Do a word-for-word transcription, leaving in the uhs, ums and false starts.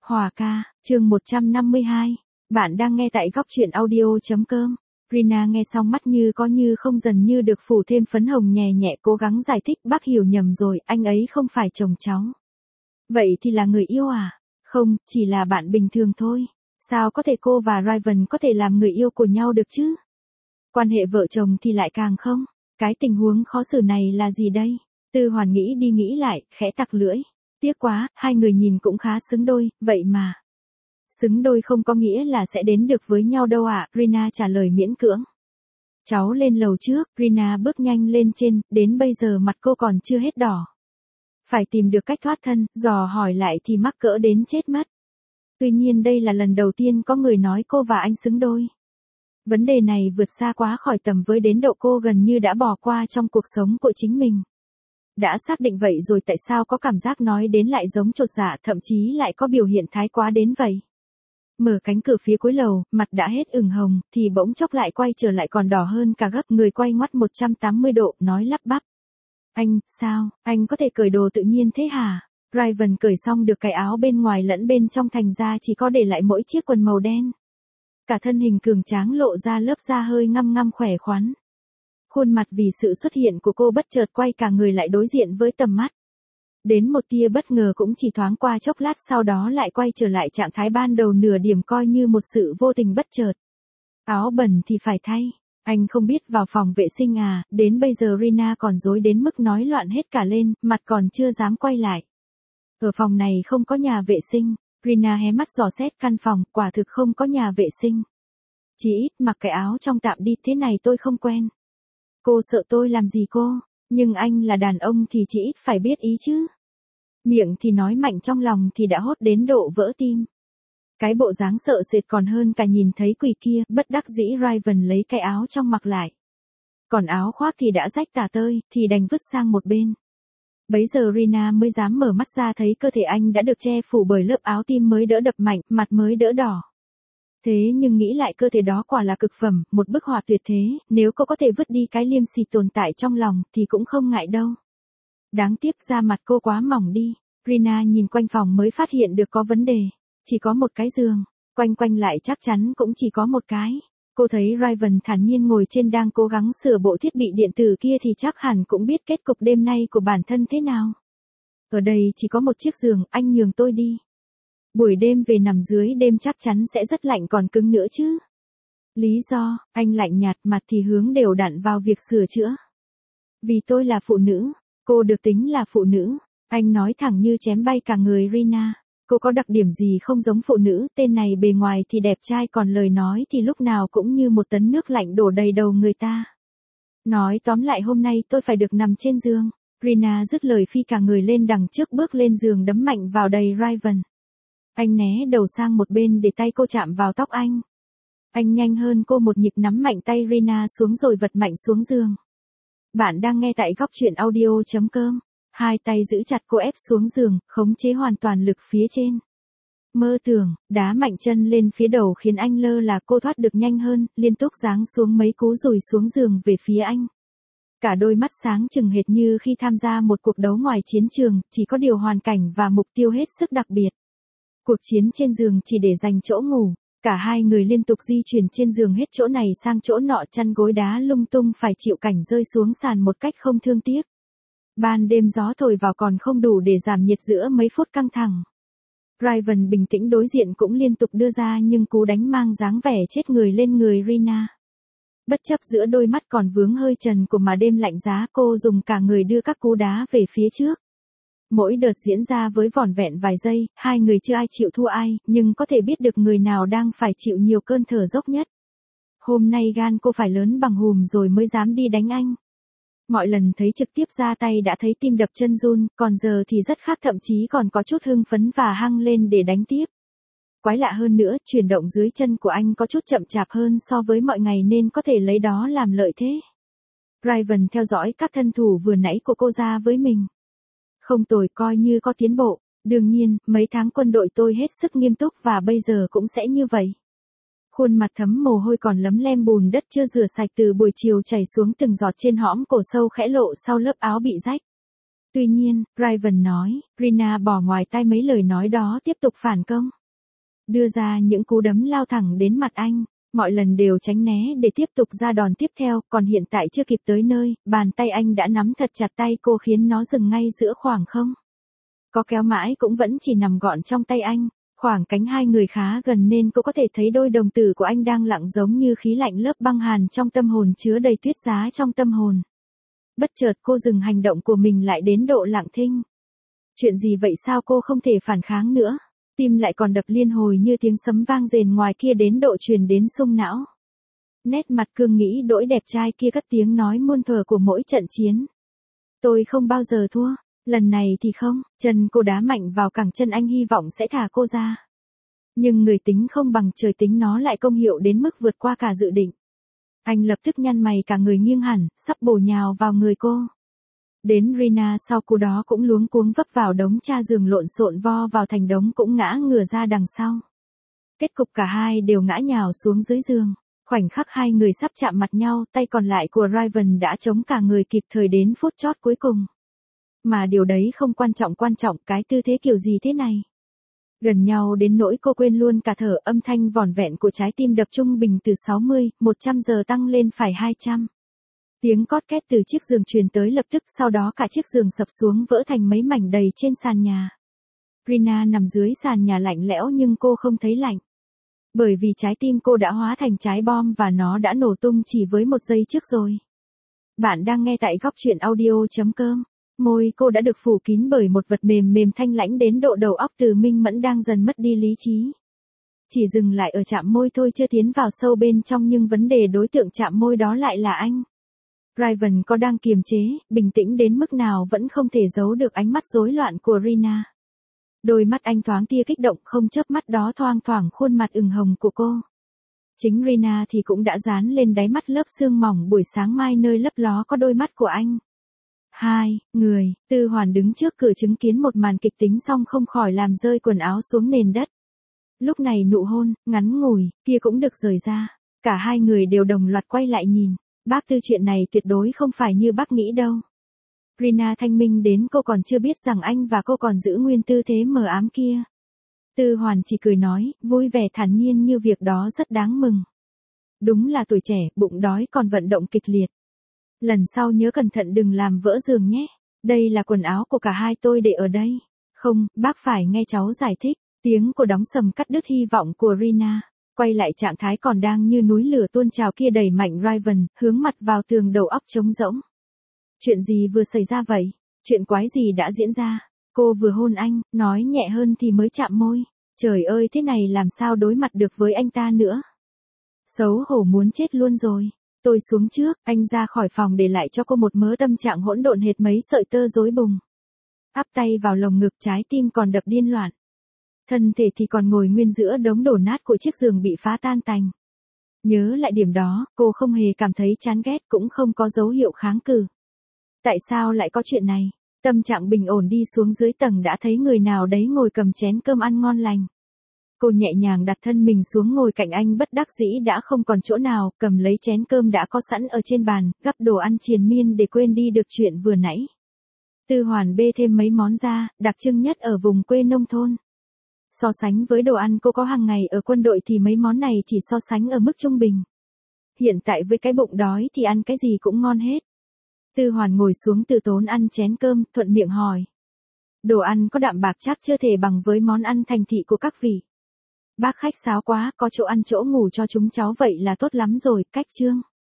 Hòa ca, chương một trăm năm mươi hai. Bạn đang nghe tại góc truyện audio.com. Rina nghe xong mắt như có như không, dần như được phủ thêm phấn hồng, nhẹ nhẹ cố gắng giải thích, bác hiểu nhầm rồi, anh ấy không phải chồng cháu. Vậy thì là người yêu à? Không, chỉ là bạn bình thường thôi. Sao có thể cô và Raven có thể làm người yêu của nhau được chứ? Quan hệ vợ chồng thì lại càng không. Cái tình huống khó xử này là gì đây? Tư Hoàn nghĩ đi nghĩ lại, khẽ tặc lưỡi. Tiếc quá, hai người nhìn cũng khá xứng đôi, vậy mà. Xứng đôi không có nghĩa là sẽ đến được với nhau đâu ạ, à, Rina trả lời miễn cưỡng. Cháu lên lầu trước, Rina bước nhanh lên trên, đến bây giờ mặt cô còn chưa hết đỏ. Phải tìm được cách thoát thân, dò hỏi lại thì mắc cỡ đến chết mất. Tuy nhiên đây là lần đầu tiên có người nói cô và anh xứng đôi. Vấn đề này vượt xa quá khỏi tầm với đến độ cô gần như đã bỏ qua trong cuộc sống của chính mình. Đã xác định vậy rồi tại sao có cảm giác nói đến lại giống chột dạ, thậm chí lại có biểu hiện thái quá đến vậy. Mở cánh cửa phía cuối lầu, mặt đã hết ửng hồng, thì bỗng chốc lại quay trở lại còn đỏ hơn cả gấp, người quay ngoắt một trăm tám mươi độ, nói lắp bắp. Anh, sao, anh có thể cởi đồ tự nhiên thế hả? Raven cởi xong được cái áo bên ngoài lẫn bên trong, thành ra chỉ có để lại mỗi chiếc quần màu đen. Cả thân hình cường tráng lộ ra lớp da hơi ngăm ngăm khỏe khoắn. Khuôn mặt vì sự xuất hiện của cô bất chợt quay cả người lại đối diện với tầm mắt. Đến một tia bất ngờ cũng chỉ thoáng qua chốc lát, sau đó lại quay trở lại trạng thái ban đầu nửa điểm, coi như một sự vô tình bất chợt. Áo bẩn thì phải thay. Anh không biết vào phòng vệ sinh à? Đến bây giờ Rina còn rối đến mức nói loạn hết cả lên, mặt còn chưa dám quay lại. Ở phòng này không có nhà vệ sinh. Rina hé mắt dò xét căn phòng, quả thực không có nhà vệ sinh. Chỉ ít mặc cái áo trong tạm đi, thế này tôi không quen. Cô sợ tôi làm gì cô? Nhưng anh là đàn ông thì chỉ ít phải biết ý chứ. Miệng thì nói mạnh, trong lòng thì đã hốt đến độ vỡ tim. Cái bộ dáng sợ sệt còn hơn cả nhìn thấy quỷ kia, bất đắc dĩ Raven lấy cái áo trong mặc lại. Còn áo khoác thì đã rách tả tơi, thì đành vứt sang một bên. Bấy giờ Rina mới dám mở mắt ra, thấy cơ thể anh đã được che phủ bởi lớp áo, tim mới đỡ đập mạnh, mặt mới đỡ đỏ. Thế nhưng nghĩ lại cơ thể đó quả là cực phẩm, một bức họa tuyệt thế, nếu cô có thể vứt đi cái liêm sỉ tồn tại trong lòng thì cũng không ngại đâu. Đáng tiếc da mặt cô quá mỏng đi. Rina nhìn quanh phòng mới phát hiện được có vấn đề. Chỉ có một cái giường, quanh quanh lại chắc chắn cũng chỉ có một cái. Cô thấy Raven thản nhiên ngồi trên đang cố gắng sửa bộ thiết bị điện tử kia thì chắc hẳn cũng biết kết cục đêm nay của bản thân thế nào. Ở đây chỉ có một chiếc giường, anh nhường tôi đi. Buổi đêm về nằm dưới đêm chắc chắn sẽ rất lạnh còn cứng nữa chứ. Lý do, anh lạnh nhạt, mặt thì hướng đều đặn vào việc sửa chữa. Vì tôi là phụ nữ, cô được tính là phụ nữ. Anh nói thẳng như chém bay cả người Rina. Cô có đặc điểm gì không giống phụ nữ? Tên này bề ngoài thì đẹp trai, còn lời nói thì lúc nào cũng như một tấn nước lạnh đổ đầy đầu người ta. Nói tóm lại hôm nay tôi phải được nằm trên giường. Rina dứt lời phi cả người lên đằng trước, bước lên giường đấm mạnh vào đầy Raven. Anh né đầu sang một bên để tay cô chạm vào tóc anh. Anh nhanh hơn cô một nhịp, nắm mạnh tay Rina xuống rồi vật mạnh xuống giường. Bạn đang nghe tại góc truyện audio.com. Hai tay giữ chặt cô ép xuống giường, khống chế hoàn toàn lực phía trên. Mơ tưởng, đá mạnh chân lên phía đầu khiến anh lơ là, cô thoát được nhanh hơn, liên tục giáng xuống mấy cú rồi xuống giường về phía anh. Cả đôi mắt sáng trừng hệt như khi tham gia một cuộc đấu ngoài chiến trường, chỉ có điều hoàn cảnh và mục tiêu hết sức đặc biệt. Cuộc chiến trên giường chỉ để dành chỗ ngủ. Cả hai người liên tục di chuyển trên giường, hết chỗ này sang chỗ nọ, chăn gối đá lung tung, phải chịu cảnh rơi xuống sàn một cách không thương tiếc. Ban đêm gió thổi vào còn không đủ để giảm nhiệt giữa mấy phút căng thẳng. Raven bình tĩnh đối diện cũng liên tục đưa ra nhưng cú đánh mang dáng vẻ chết người lên người Rina. Bất chấp giữa đôi mắt còn vướng hơi trần của mà đêm lạnh giá, cô dùng cả người đưa các cú đá về phía trước. Mỗi đợt diễn ra với vỏn vẹn vài giây, hai người chưa ai chịu thua ai, nhưng có thể biết được người nào đang phải chịu nhiều cơn thở dốc nhất. Hôm nay gan cô phải lớn bằng hùm rồi mới dám đi đánh anh. Mọi lần thấy trực tiếp ra tay đã thấy tim đập chân run, còn giờ thì rất khác, thậm chí còn có chút hưng phấn và hăng lên để đánh tiếp. Quái lạ hơn nữa, chuyển động dưới chân của anh có chút chậm chạp hơn so với mọi ngày nên có thể lấy đó làm lợi thế. Raven theo dõi các thân thủ vừa nãy của cô ra với mình. Không tồi, coi như có tiến bộ. Đương nhiên, mấy tháng quân đội tôi hết sức nghiêm túc và bây giờ cũng sẽ như vậy. Khuôn mặt thấm mồ hôi còn lấm lem bùn đất chưa rửa sạch từ buổi chiều chảy xuống từng giọt trên hõm cổ sâu khẽ lộ sau lớp áo bị rách. Tuy nhiên, Raven nói, Rina bỏ ngoài tai mấy lời nói đó tiếp tục phản công. Đưa ra những cú đấm lao thẳng đến mặt anh, mọi lần đều tránh né để tiếp tục ra đòn tiếp theo, còn hiện tại chưa kịp tới nơi, bàn tay anh đã nắm thật chặt tay cô khiến nó dừng ngay giữa khoảng không. Có kéo mãi cũng vẫn chỉ nằm gọn trong tay anh, khoảng cánh hai người khá gần nên cô có thể thấy đôi đồng tử của anh đang lặng giống như khí lạnh lớp băng hàn trong tâm hồn chứa đầy tuyết giá trong tâm hồn. Bất chợt cô dừng hành động của mình lại đến độ lặng thinh. Chuyện gì vậy, sao cô không thể phản kháng nữa? Tim lại còn đập liên hồi như tiếng sấm vang rền ngoài kia đến độ truyền đến sung não. Nét mặt cương nghĩ đỗi đẹp trai kia cất tiếng nói muôn thuở của mỗi trận chiến. Tôi không bao giờ thua, lần này thì không, chân cô đá mạnh vào cẳng chân anh hy vọng sẽ thả cô ra. Nhưng người tính không bằng trời tính, nó lại công hiệu đến mức vượt qua cả dự định. Anh lập tức nhăn mày cả người nghiêng hẳn, sắp bổ nhào vào người cô. Đến Rina sau cú đó cũng luống cuống vấp vào đống cha giường lộn xộn vo vào thành đống cũng ngã ngửa ra đằng sau. Kết cục cả hai đều ngã nhào xuống dưới giường. Khoảnh khắc hai người sắp chạm mặt nhau, tay còn lại của Raven đã chống cả người kịp thời đến phút chót cuối cùng. Mà điều đấy không quan trọng, quan trọng cái tư thế kiểu gì thế này. Gần nhau đến nỗi cô quên luôn cả thở, âm thanh vỏn vẹn của trái tim đập trung bình từ sáu mươi, một trăm giờ tăng lên phải hai trăm. Tiếng cót két từ chiếc giường truyền tới lập tức, sau đó cả chiếc giường sập xuống vỡ thành mấy mảnh đầy trên sàn nhà. Rina nằm dưới sàn nhà lạnh lẽo nhưng cô không thấy lạnh. Bởi vì trái tim cô đã hóa thành trái bom và nó đã nổ tung chỉ với một giây trước rồi. Bạn đang nghe tại góc truyện audio.com. Môi cô đã được phủ kín bởi một vật mềm mềm thanh lãnh đến độ đầu óc Từ Minh Mẫn đang dần mất đi lý trí. Chỉ dừng lại ở chạm môi thôi, chưa tiến vào sâu bên trong, nhưng vấn đề đối tượng chạm môi đó lại là anh. Raven có đang kiềm chế, bình tĩnh đến mức nào vẫn không thể giấu được ánh mắt rối loạn của Rina. Đôi mắt anh thoáng tia kích động, không chớp mắt đó thoang thoảng khuôn mặt ửng hồng của cô. Chính Rina thì cũng đã dán lên đáy mắt lớp sương mỏng buổi sáng mai nơi lấp ló có đôi mắt của anh. Hai người, Tư Hoàn đứng trước cửa chứng kiến một màn kịch tính xong không khỏi làm rơi quần áo xuống nền đất. Lúc này nụ hôn, ngắn ngủi, kia cũng được rời ra. Cả hai người đều đồng loạt quay lại nhìn. Bác Tư, chuyện này tuyệt đối không phải như bác nghĩ đâu. Rina thanh minh đến cô còn chưa biết rằng anh và cô còn giữ nguyên tư thế mờ ám kia. Tư Hoàn chỉ cười nói, vui vẻ thản nhiên như việc đó rất đáng mừng. Đúng là tuổi trẻ, bụng đói còn vận động kịch liệt. Lần sau nhớ cẩn thận đừng làm vỡ giường nhé. Đây là quần áo của cả hai tôi để ở đây. Không, bác phải nghe cháu giải thích. Tiếng cô đóng sầm cắt đứt hy vọng của Rina. Quay lại trạng thái còn đang như núi lửa tuôn trào kia, đẩy mạnh Raven, hướng mặt vào tường, đầu óc trống rỗng. Chuyện gì vừa xảy ra vậy? Chuyện quái gì đã diễn ra? Cô vừa hôn anh, nói nhẹ hơn thì mới chạm môi. Trời ơi, thế này làm sao đối mặt được với anh ta nữa? Xấu hổ muốn chết luôn rồi. Tôi xuống trước, anh ra khỏi phòng để lại cho cô một mớ tâm trạng hỗn độn hệt mấy sợi tơ rối bùng. Áp tay vào lồng ngực, trái tim còn đập điên loạn. Thân thể thì còn ngồi nguyên giữa đống đổ nát của chiếc giường bị phá tan tành. Nhớ lại điểm đó, cô không hề cảm thấy chán ghét, cũng không có dấu hiệu kháng cự. Tại sao lại có chuyện này? Tâm trạng bình ổn đi xuống dưới tầng đã thấy người nào đấy ngồi cầm chén cơm ăn ngon lành. Cô nhẹ nhàng đặt thân mình xuống ngồi cạnh anh, bất đắc dĩ đã không còn chỗ nào, cầm lấy chén cơm đã có sẵn ở trên bàn, gắp đồ ăn triền miên để quên đi được chuyện vừa nãy. Tư Hoàn bê thêm mấy món ra, đặc trưng nhất ở vùng quê nông thôn. So sánh với đồ ăn cô có hàng ngày ở quân đội thì mấy món này chỉ so sánh ở mức trung bình. Hiện tại với cái bụng đói thì ăn cái gì cũng ngon hết. Tư Hoàn ngồi xuống từ tốn ăn chén cơm, thuận miệng hỏi. Đồ ăn có đạm bạc chắc chưa thể bằng với món ăn thành thị của các vị. Bác khách sáo quá, có chỗ ăn chỗ ngủ cho chúng cháu vậy là tốt lắm rồi, cách chương.